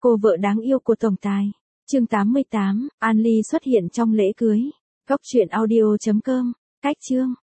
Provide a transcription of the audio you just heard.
Cô vợ đáng yêu của tổng tài. Chương 88, An Ly xuất hiện trong lễ cưới. Góc truyện audio.com. Cách chương.